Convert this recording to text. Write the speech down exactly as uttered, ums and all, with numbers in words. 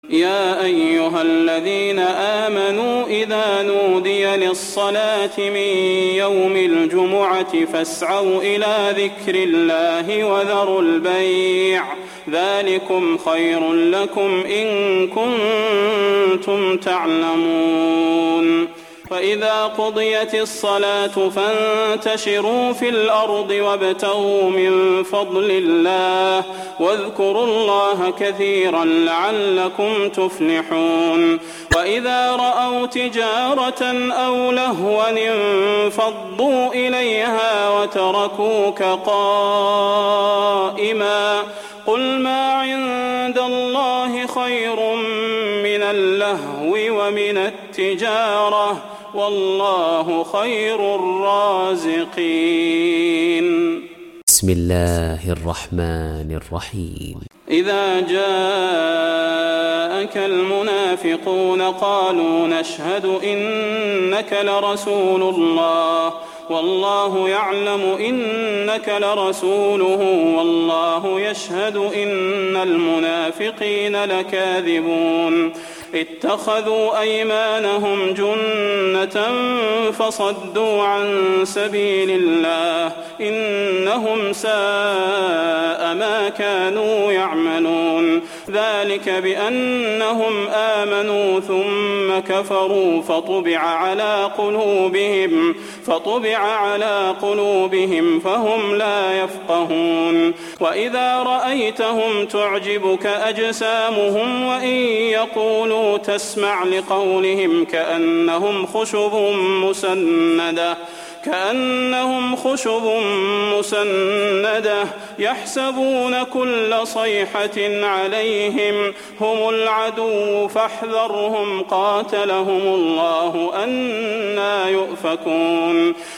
يا أيها الذين آمنوا إذا نودي للصلاة من يوم الجمعة فاسعوا إلى ذكر الله وذروا البيع ذلكم خير لكم إن كنتم تعلمون. فإذا قضيت الصلاة فانتشروا في الأرض وابتغوا من فضل الله واذكروا الله كثيرا لعلكم تفلحون. وإذا رأوا تجارة أو لهوا انفضوا إليها وتركوك قائما قل ما عند الله خير من اللهو ومن التجارة والله خير الرازقين. بسم الله الرحمن الرحيم. إذا جاءك المنافقون قالوا نشهد إنك لرسول الله والله يعلم إنك لرسوله والله يشهد إن المنافقين لكاذبون. اتخذوا أيمانهم جنة فصدوا عن سبيل الله إنهم ساء ما كانوا يعملون. ذلك بأنهم آمنوا ثم كفروا فطبع على قلوبهم فطبع على قلوبهم فهم لا يفقهون. وإذا رأيتهم تعجبك أجسامهم وإن يقولوا تسمع لقولهم كأنهم خشب مسندة كأنهم خشب مسندة يحسبون كل صيحة عليهم هم العدو فاحذرهم قاتلهم الله أنى يؤفكون.